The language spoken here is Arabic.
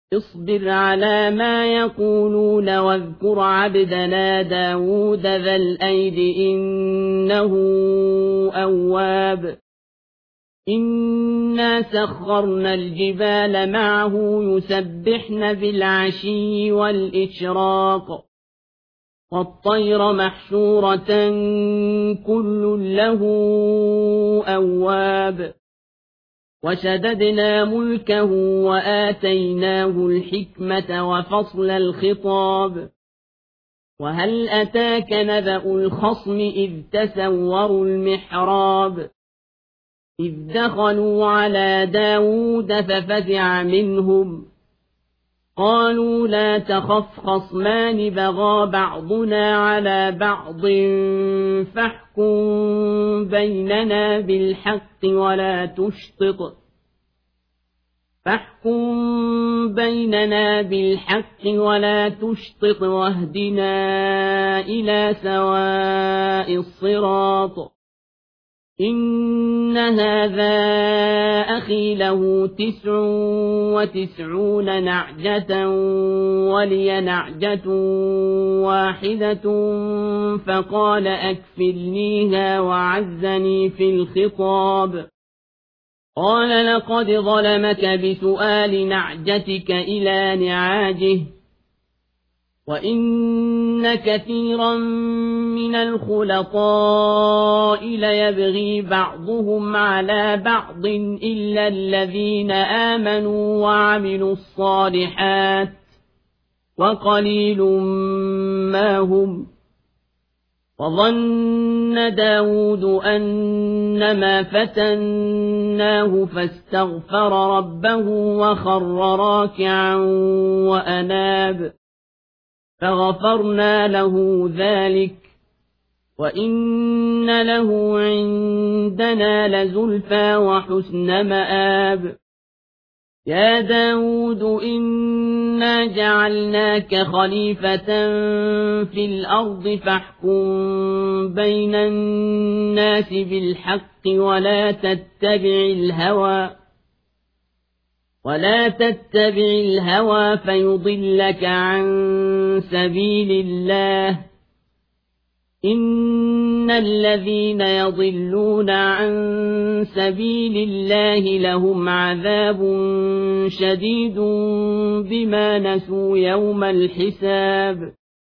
اصبر على ما يقولون واذكر عبدنا داود ذا الأيد إنه أواب إنا سخرنا الجبال معه يسبحن بالعشي والإشراق والطير محشورة كل له أواب وشددنا ملكه وآتيناه الحكمة وفصل الخطاب وهل أتاك نبأ الخصم إذ تسوروا المحراب إذ دخلوا على داود ففزع منهم قالوا لا تخف خصمان بغى بعضنا على بعض فاحكم بيننا بالحق ولا تشطط واهدنا إلى سواء الصراط إن هذا أخي له 99 نعجة ولي نعجة واحدة فقال أكفلنيها وعزني في الخطاب قال لقد ظلمك بسؤال نعجتك إلى نعاجه وإن كثيرا من الخلطاء ليبغي بعضهم على بعض إلا الذين آمنوا وعملوا الصالحات وقليل ما هم وظن داود أنما فتناه فاستغفر ربه وخر راكعا وأناب فغفرنا له ذلك وإن له عندنا لزلفى وحسن مآب يا داود إنا جعلناك خليفة في الأرض فاحكم بين الناس بالحق ولا تتبع الهوى فيضلك عن سبيل الله إن الذين يضلون عن سبيل الله لهم عذاب شديد بما نسوا يوم الحساب